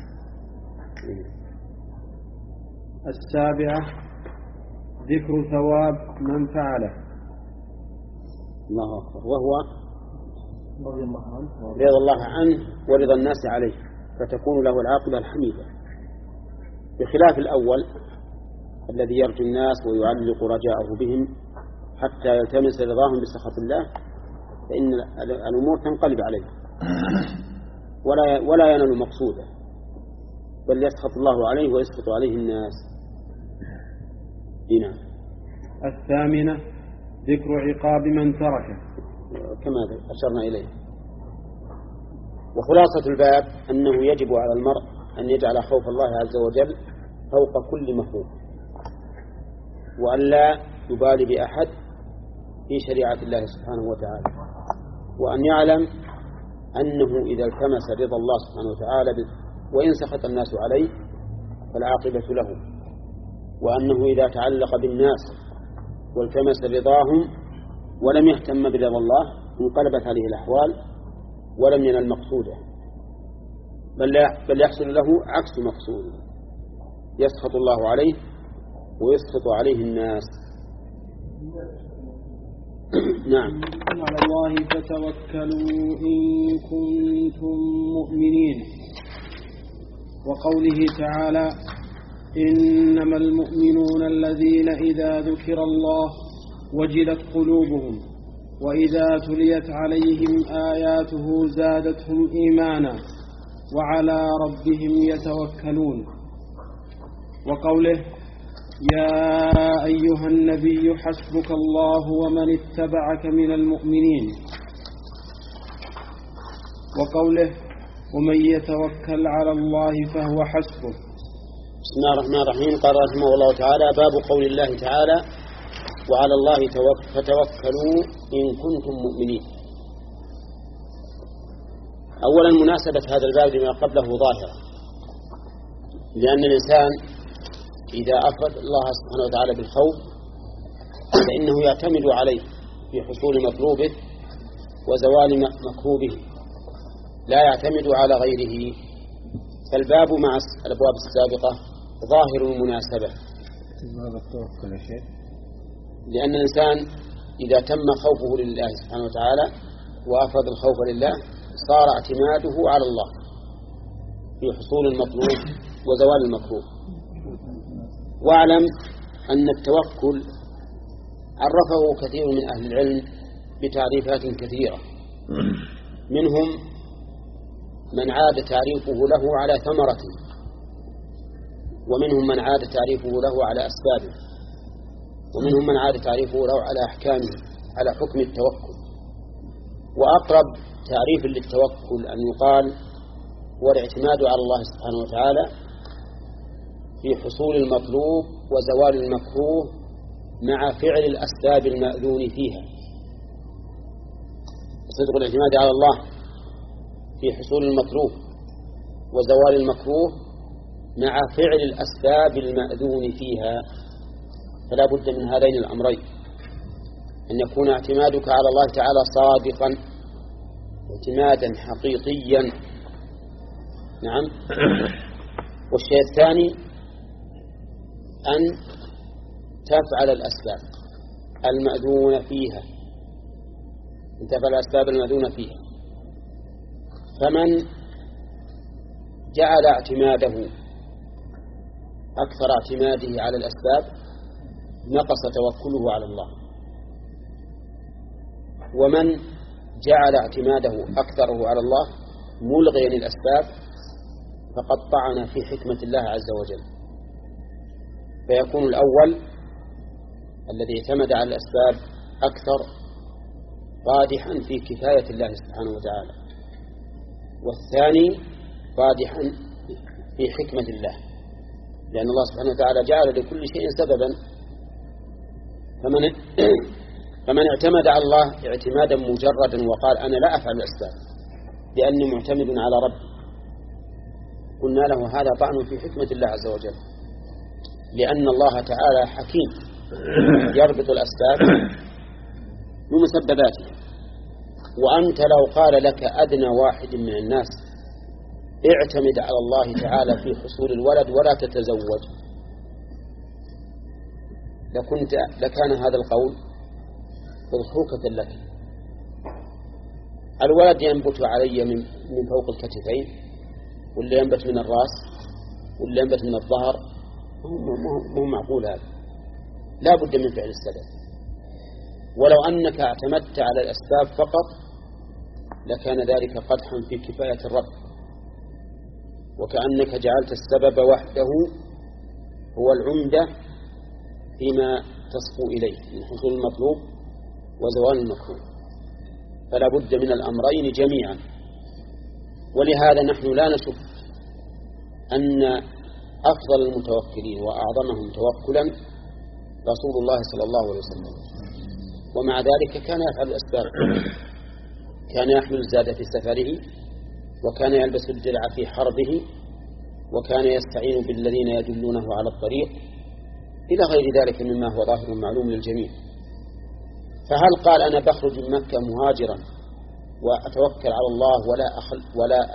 السابعة ذكر ثواب من فعله. الله أكبر. وهو رضا الله عنه ورضا الناس عليه، فتكون له العاقبة الحميدة، بخلاف الأول الذي يرجو الناس ويعلق رجاءه بهم حتى يلتمس رضاهم بسخط الله، فإن الأمور تنقلب عليه ولا ولا ينال مقصوده، بل يسخط الله عليه ويسخط عليه الناس. هنا الثامنة ذكر عقاب من تركه كما أشرنا إليه. وخلاصة الباب أنه يجب على المرء أن يجعل خوف الله عز وجل فوق كل مخلوق، وأن لا يبالي بأحد في شريعة الله سبحانه وتعالى، وأن يعلم أنه إذا التمس رضا الله سبحانه وتعالى وإن سخط الناس عليه فالعاقبة له، وأنه إذا تعلق بالناس والتمس رضاهم ولم يهتم برضا الله انقلبت عليه الأحوال ولم ينل مقصوده، بل يحصل له عكس مقصوده، يسخط الله عليه ويسخط عليه الناس. نعم. على الله فتوكلوا إن كنتم مؤمنين. وقوله تعالى إنما المؤمنون الذين إذا ذكر الله وجلت قلوبهم وإذا تليت عليهم آياته زادتهم إيمانا وعلى ربهم يتوكلون. وقوله يا أيها النبي حسبك الله ومن اتبعك من المؤمنين. وقوله ومن يتوكل على الله فهو حسبه. بسم الله الرحمن الرحيم. قال رحمه الله تعالى باب قول الله تعالى وعلى الله فتوكلوا إن كنتم مؤمنين. أولا مناسبة هذا الباب لما قبله ظاهرة، لأن الإنسان إذا أفرد الله سبحانه وتعالى بالخوف فإنه يعتمد عليه في حصول مطلوبه وزوال مكروبه، لا يعتمد على غيره. فالباب مع الأبواب السابقة ظاهر المناسبة، لأن الإنسان إذا تم خوفه لله سبحانه وتعالى وأفرد الخوف لله صار اعتماده على الله، في حصول المطلوب وزوال المكروه. واعلم أن التوكل عرفه كثير من أهل العلم بتعريفات كثيرة، منهم من عاد تعريفه له على ثمرته، ومنهم من عاد تعريفه له على أسبابه، ومنهم من عاد تعريفه له على أحكامه، على حكم التوكل. وأقرب تعريف للتوكل أن يقال هو الاعتماد على الله سبحانه وتعالى في حصول المطلوب وزوال المكروه مع فعل الأسباب المأذون فيها. صدق الاعتماد على الله في حصول المطلوب وزوال المكروه مع فعل الأسباب المأذون فيها، فلا بد من هذين الأمرين، أن يكون اعتمادك على الله تعالى صادقا اعتمادا حقيقيا. نعم. والشيء الثاني أن تفعل الأسباب المأذون فيها، أن تفعل الأسباب المأذون فيها. فمن جعل اعتماده أكثر اعتماده على الأسباب نقص توكله على الله، ومن جعل اعتماده أكثره على الله ملغيا الأسباب فقد طعن في حكمة الله عز وجل. فيكون الأول الذي اعتمد على الأسباب أكثر قادحا في كفاية الله سبحانه وتعالى، والثاني قادحا في حكمة الله، لأن الله سبحانه وتعالى جعل لكل شيء سببا. فمن فمن اعتمد على الله اعتمادا مجردا وقال أنا لا أفعل الأسباب لأني معتمد على ربي، قلنا له هذا طعن في حكمة الله عز وجل، لأن الله تعالى حكيم يربط الأسباب بمسبباتها. وأنت لو قال لك أدنى واحد من الناس اعتمد على الله تعالى في حصول الولد ولا تتزوج، لكنت لكان هذا القول مضحوكة لك. الولد ينبت علي من من فوق الكتفين، واللي ينبت من الرأس، واللي ينبت من الظهر، مو معقول هذا، لا بد من فعل السبب. ولو أنك اعتمدت على الأسباب فقط لكان ذلك قدحا في كفاية الرب، وكأنك جعلت السبب وحده هو العمدة فيما تصفو إليه من حصول المطلوب وزوال المكروه، فلا بد من الأمرين جميعا. ولهذا نحن لا نشك أن أفضل المتوكلين وأعظمهم توكلا رسول الله صلى الله عليه وسلم، ومع ذلك كان يفعل الأسباب، كان يحمل الزاد في سفره، وكان يلبس الدرع في حربه، وكان يستعين بالذين يدلونه على الطريق، إلى غير ذلك مما هو ظاهر معلوم للجميع. فهل قال أنا بخرج من مكة مهاجرا وأتوكل على الله ولا أخل ولا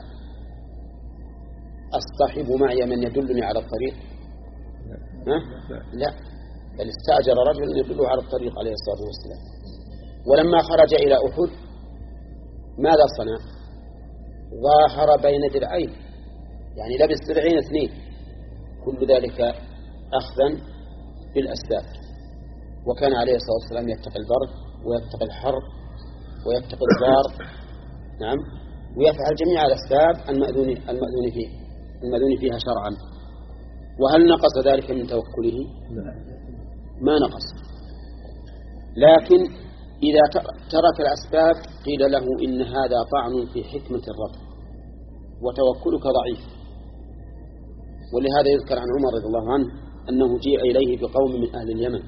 أصطحب معي من يدلني على الطريق؟ لا, لا. بل استأجر رجل يدله على الطريق عليه الصلاة والسلام. ولما خرج إلى أحد ماذا صنع؟ ظاهر بين درعين، يعني لبس درعين اثنين، كل ذلك أخذا بالأسباب. وكان عليه الصلاة والسلام يتقي البرد ويتقي الحر ويتقي الضار، نعم، ويفعل جميع الأسباب المأذون المأذون فيه المأذون فيها شرعا. وهل نقص ذلك من توكله؟ ما نقص، لكن إذا ترك الأسباب قيل له إن هذا طعن في حكمة الرب وتوكلك ضعيف. ولهذا يذكر عن عمر رضي الله عنه أنه جيء إليه بقوم من أهل اليمن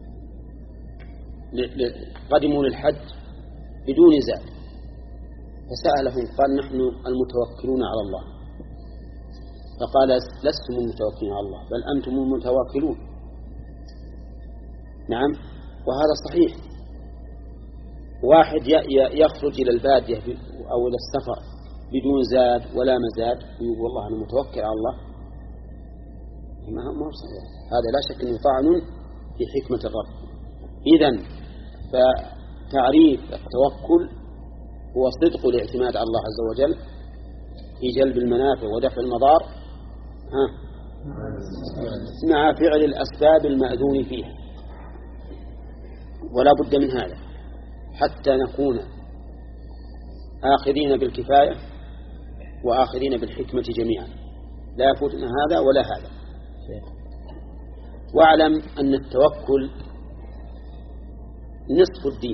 قدموا للحج بدون زاد، فسألهم قال نحن المتوكلون على الله، فقال لستم المتوكلين على الله بل أنتم المتوكلون. نعم، وهذا صحيح. واحد يخرج إلى البادية أو إلى السفر بدون زاد ولا مزاد ويقول والله أنا متوكل على الله، ما هو صحيح، هذا لا شك أنه طعن في حكمة الرب. إذن فتعريف التوكل هو صدق الاعتماد على الله عز وجل في جلب المنافع ودفع المضار ها مع فعل الأسباب المأذون فيها، ولا بد من هذا حتى نكون آخذين بالكفاية وآخذين بالحكمة جميعا، لا يفوتنا هذا ولا هذا. واعلم أن التوكل نصف الدين،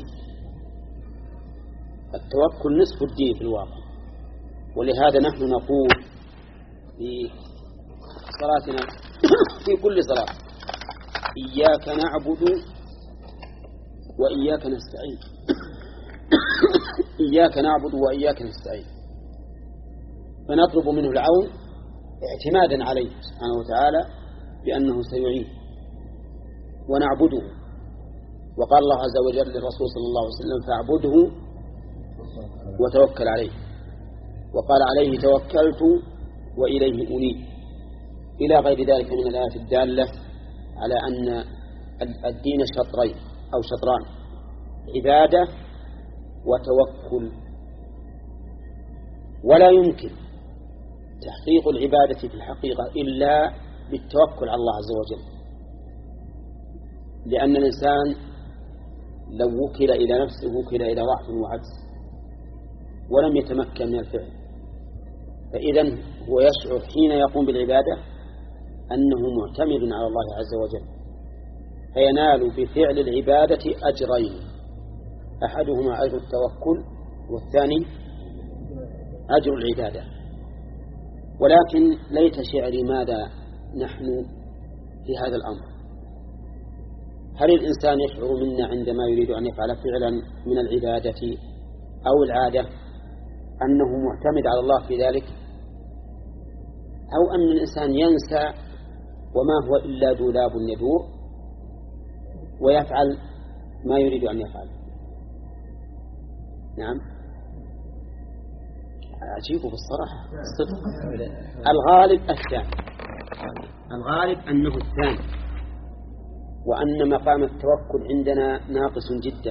التوكل نصف الدين في الواقع. ولهذا نحن نقول في صلاتنا في كل صلاة إياك نعبد وإياك نستعين إياك نعبد وإياك نستعين، فنطلب منه العون اعتمادا عليه سبحانه وتعالى بأنه سيعين ونعبده. وقال الله عز وجل للرسول صلى الله عليه وسلم فاعبده وتوكل عليه، وقال عليه توكلت وإليه أنيب، إلى غير ذلك من الآيات الدالة على أن الدين شطرين أو شطران، عبادة وتوكل. ولا يمكن تحقيق العبادة في الحقيقة إلا بالتوكل على الله عز وجل، لأن الإنسان لو وكل إلى نفسه وكل إلى ضعف وعجز ولم يتمكن من الفعل، فإذا هو يشعر حين يقوم بالعبادة أنه معتمد على الله عز وجل، فينال بفعل العبادة أجرين، أحدهما أجر التوكل والثاني أجر العبادة. ولكن ليت شعري ماذا نحن في هذا الأمر. هل الإنسان يشعر منا عندما يريد أن يفعل فعلا من العبادة أو العادة أنه معتمد على الله في ذلك، أو أن الإنسان ينسى وما هو إلا دولاب يدور ويفعل ما يريد أن يفعل؟ نعم، عجيب بالصراحة الصدق. الغالب الثاني، الغالب أنه الثاني، وأن مقام التوكل عندنا ناقص جدا.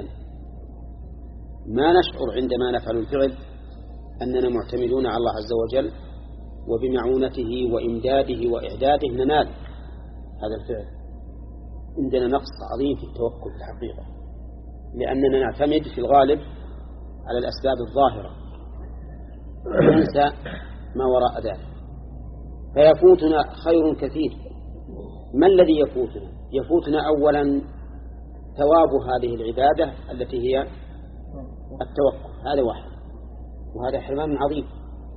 ما نشعر عندما نفعل الفعل أننا معتمدون على الله عز وجل وبمعونته وإمداده وإعداده ننال هذا الفعل. عندنا نقص عظيم في التوكل في الحقيقة، لأننا نعتمد في الغالب على الأسباب الظاهرة وننسى ما وراء ذلك، فيفوتنا خير كثير. ما الذي يفوتنا؟ يفوتنا أولا ثواب هذه العبادة التي هي التوكل، هذا واحد، وهذا حرمان عظيم.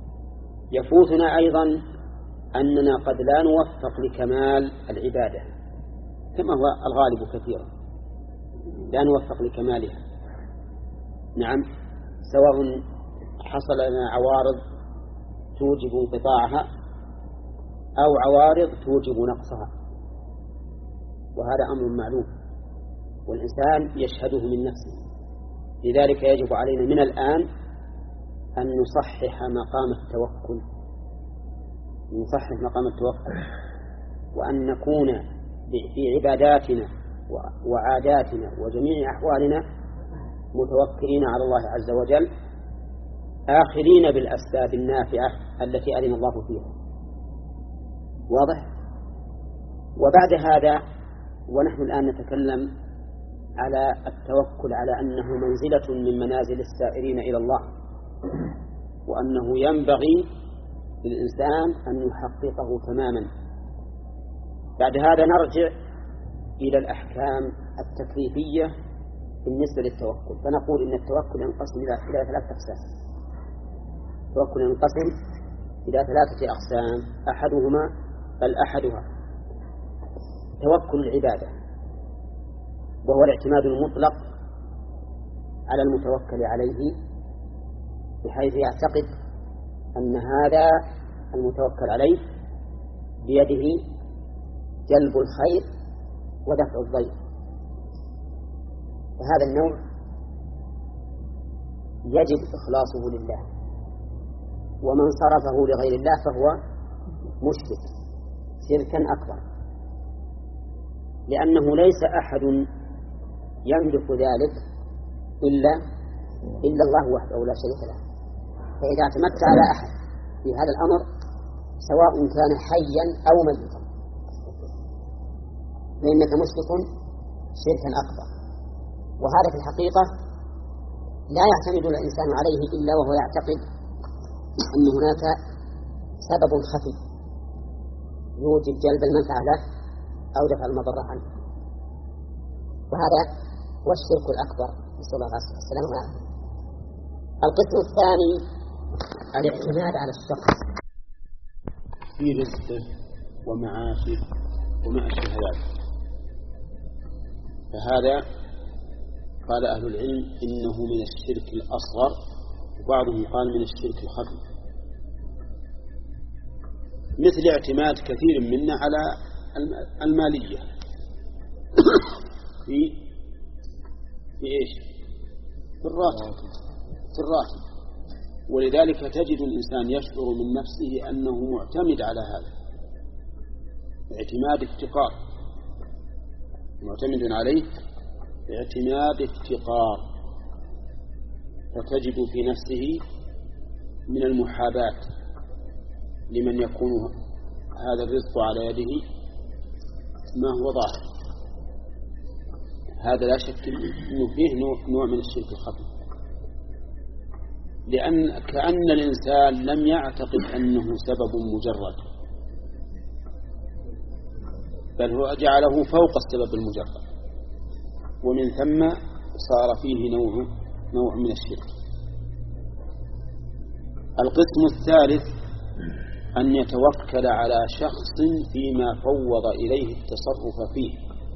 يفوتنا أيضا أننا قد لا نوفق لكمال العبادة كما هو الغالب كثيرا، لا نوفق لكمالها. نعم، سواء حصل لنا عوارض توجب انقطاعها أو عوارض توجب نقصها، وهذا أمر معلوم والإنسان يشهده من نفسه. لذلك يجب علينا من الآن أن نصحح مقام التوكل، نصحح مقام التوكل، وأن نكون في عباداتنا وعاداتنا وجميع أحوالنا متوكلين على الله عز وجل، آخذين بالأسباب النافعة التي أذن الله فيها. واضح؟ وبعد هذا ونحن الآن نتكلم على التوكل على أنه منزلة من منازل السائرين إلى الله، وأنه ينبغي للإنسان أن يحققه تماما. بعد هذا نرجع إلى الأحكام التكليفية بالنسبة للتوكل، فنقول إن التوكل ينقسم إلى ثلاثة أقسام. التوكل ينقسم إلى ثلاثة أقسام، أحدهما بل أحدها توكل العبادة، وهو الاعتماد المطلق على المتوكل عليه، بحيث يعتقد أن هذا المتوكل عليه بيده جلب الخير ودفع الضير. فهذا النوع يجب إخلاصه لله، ومن صرفه لغير الله فهو مشرك شركا أكبر، لأنه ليس أحد يملك ذلك إلا إلا الله وحده لا شريك له. فإذا اعتمدت على أحد في هذا الأمر سواء كان حيا أو ميتا، فإنك مشرك شركا أكبر. وهذا في الحقيقة لا يعتمد الإنسان عليه إلا وهو يعتقد أن هناك سبب خفي يوجب جلب المنفعة له أو دفع المضرة عنه، وهذا هو الشرك الأكبر، نسأل الله السلامة والعافية. القسم الثاني الاعتماد على الشخص في رزقه ومعاشه ومعاش هذا، فهذا قال أهل العلم إنه من الشرك الأصغر، وبعضهم قال من الشرك الخفي، مثل اعتماد كثير منا على المالية في في إيش؟ في الراتب في الراتب ولذلك تجد الإنسان يشعر من نفسه أنه معتمد على هذا اعتماد افتقار، معتمد عليه اعتماد افتقار، فتجد في نفسه من المحاباة لمن يكون هذا الرزق على يده ما هو ظاهر. هذا لا شك أنه فيه نوع من الشرك الخفي، لأن كأن الإنسان لم يعتقد أنه سبب مجرد، بل هو جعله فوق السبب المجرد، ومن ثم صار فيه نوع نوع من الشرك. القسم الثالث أن يتوكل على شخص فيما فوض إليه التصرف فيه،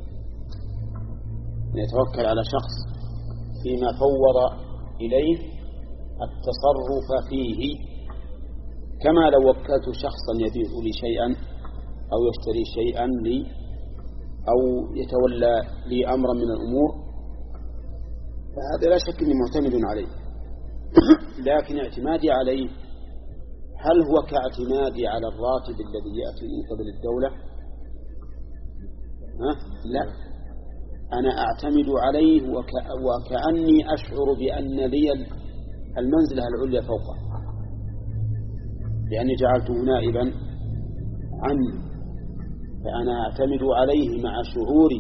أن يتوكل على شخص فيما فوض إليه التصرف فيه، كما لو وكلت شخصا يبيع لي شيئا أو يشتري شيئا لي أو يتولى لي أمرا من الأمور، فهذا لا شك أني معتمد عليه، لكن اعتمادي عليه هل هو كاعتمادي على الراتب الذي يأتي من قبل الدولة؟ ها؟ لا، أنا أعتمد عليه وك... وكأني أشعر بأن لي المنزلة العليا فوقه، لأني جعلته نائبا عني، فأنا أعتمد عليه مع شعوري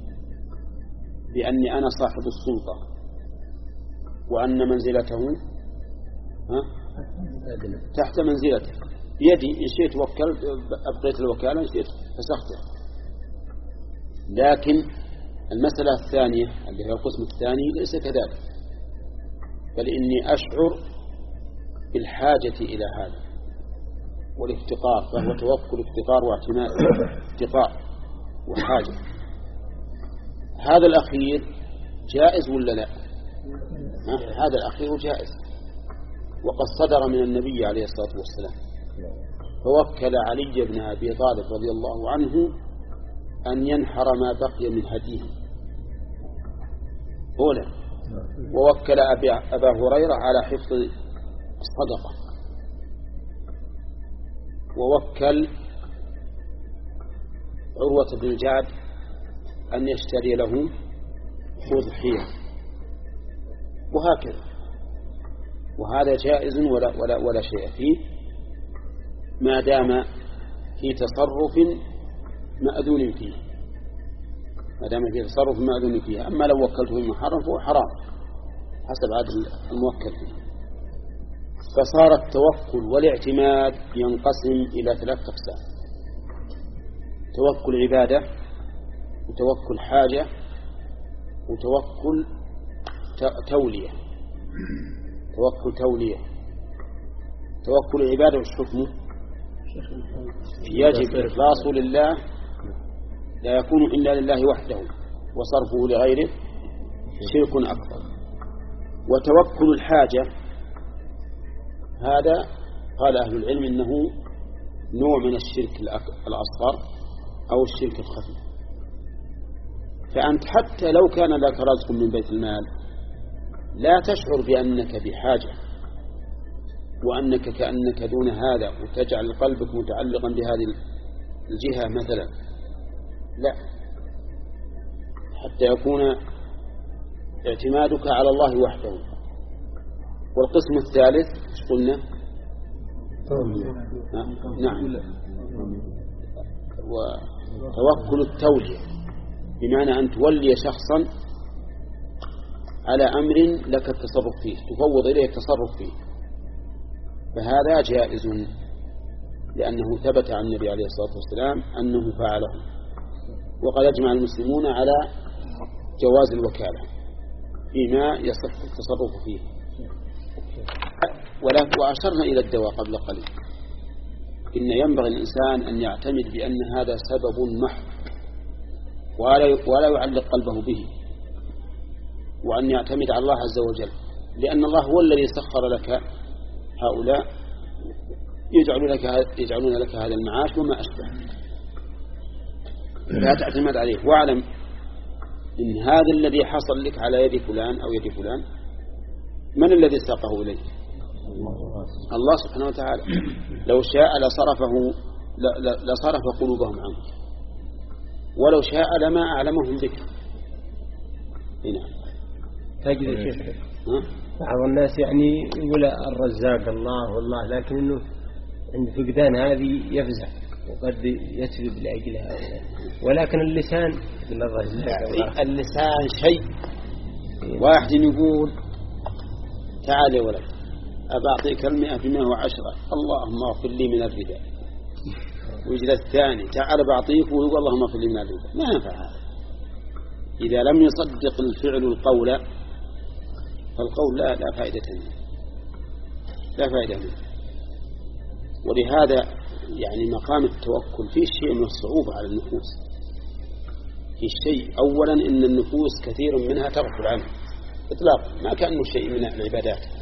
بأني أنا صاحب السلطة وأن منزلته ها؟ تحت منزلته بيدي، إن شئت وكلت أبقيت الوكالة، إن شئت فسخته. لكن المسألة الثانية اللي هي القسم الثاني ليس كذلك، بل إني أشعر بالحاجة إلى هذا والافتقار، فهو توكل افتقار واعتماد افتقار وحاجة. هذا الأخير جائز ولا لا؟ هذا الأخير جائز، وقد صدر من النبي عليه الصلاة والسلام، فوكل علي بن أبي طالب رضي الله عنه أن ينحر ما بقي من هديه أولا، ووكل أبا هريرة على حفظ الصدقة، ووكل عروة بن الجعد أن يشتري له أضحية، وهكذا. وهذا جائز ولا, ولا, ولا شيء فيه ما دام في تصرف مأذون فيه، ما دام في تصرف مأذون فيه. أما لو وكلته في محرم فهو حرام حسب عدل الموكل فيه. فصار التوكل والاعتماد ينقسم إلى ثلاث أقسام: توكل عبادة، وتوكل حاجة، وتوكل تولية. توكل تولية توكل العبادة والحكم يجب إخلاصه لله، لا يكون إلا لله وحده، وصرفه لغيره شرك أكبر. وتوكل الحاجة هذا قال أهل العلم إنه نوع من الشرك الأصغر أو الشرك الخفي. فأنت حتى لو كان لك رزق من بيت المال لا تشعر بأنك بحاجة وأنك كأنك دون هذا، وتجعل قلبك متعلقا بهذه الجهة مثلا، لا، حتى يكون اعتمادك على الله وحده. والقسم الثالث ايش قلنا؟ نعم. وتوكل التولية بمعنى أن تولي شخصا على أمر لك التصرف فيه، تفوض إليه التصرف فيه، فهذا جائز لأنه ثبت عن النبي عليه الصلاة والسلام أنه فعله، وقد أجمع المسلمون على جواز الوكالة فيما يصح التصرف فيه. وأشرنا إلى الدواء قبل قليل، إن ينبغي الإنسان أن يعتمد بأن هذا سبب محض ولا يعلق قلبه به، وأن يعتمد على الله عز وجل، لأن الله هو الذي سخر لك هؤلاء يجعلون لك, يجعلون لك هذا المعاش وما أشبه، لا تعتمد عليه. واعلم إن هذا الذي حصل لك على يد فلان أو يد فلان من الذي ساقه إليه؟ الله سبحانه وتعالى. لو شاء لصرفه لصرف قلوبهم عنك، ولو شاء لما أعلمهم بك. هنا تجد الشيخ بعض الناس يعني يقول الرزاق الله والله، لكن إنه عند فقدان هذه يفزع وقد يسلب لأجلها، ولكن اللسان اللسان شيء. واحد يقول تعال يا ولد أبعطيك المئة بمئة وعشرة اللهم اغفر لي من الرداء، ويجي الثاني تعال بعطيك ويقول اللهم اغفر لي من الرداء. ما ينفع هذا. إذا لم يصدق الفعل القول فالقول لا, لا فائدة منه، لا فائدة منه. ولهذا يعني مقام التوكل فيه شيء من الصعوبة على النفوس. في شيء أولا إن النفوس كثير منها تغفل عنه إطلاقا، ما كأنه شيء من العبادات،